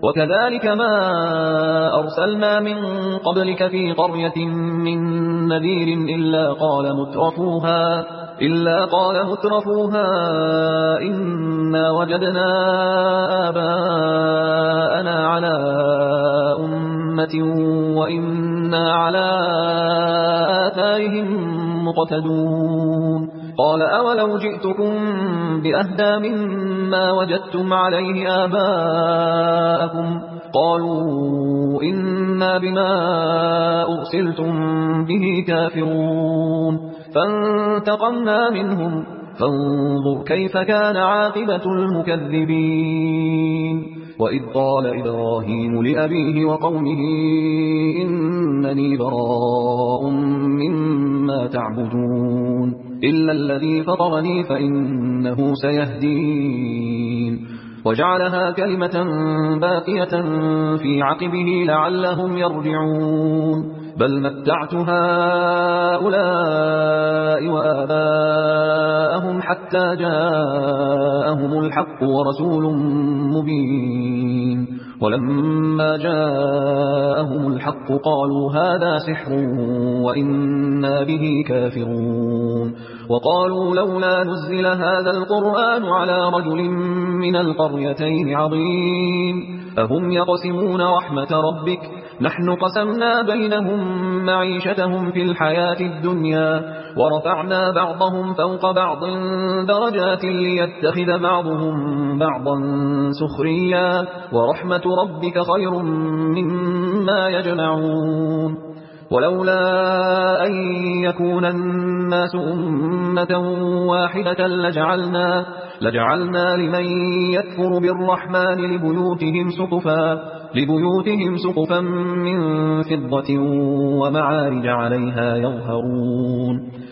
وكذلك ما أرسلنا من قبلك في قرية من نذير إلا قال مترفوها إنا وجدنا آباءنا على أمة وإنا على آثارهم مقتدون. قال أولو جئتكم بأهدى مما وجدتم عليه آباءكم قالوا إنا بما أرسلتم به كافرون. فانتقمنا منهم فانظر كيف كان عاقبة المكذبين. وإذ قال إبراهيم لأبيه وقومه إنني براء مما تعبدون إلا الذي فطرني فإنه سيهدين. وجعلها كلمة باقية في عقبه لعلهم يرجعون. بل متعت هؤلاء وآباءهم حتى جاءهم الحق ورسول مبين. ولما جاءهم الحق قالوا هذا سحر وإنا به كافرون. وقالوا لولا نزل هذا القرآن على رجل من القريتين عظيم أهم يقسمون رحمة ربك نحن قسمنا بينهم معيشتهم في الحياة الدنيا ورفعنا بعضهم فوق بعض درجات ليتخذ بعضهم بعضا سخريا ورحمة ربك خير مما يجمعون. ولولا أن يكون الناس أمة واحدة لجعلنا لمن يكفر بالرحمن لبيوتهم سقفا من فضة ومعارج عليها يظهرون.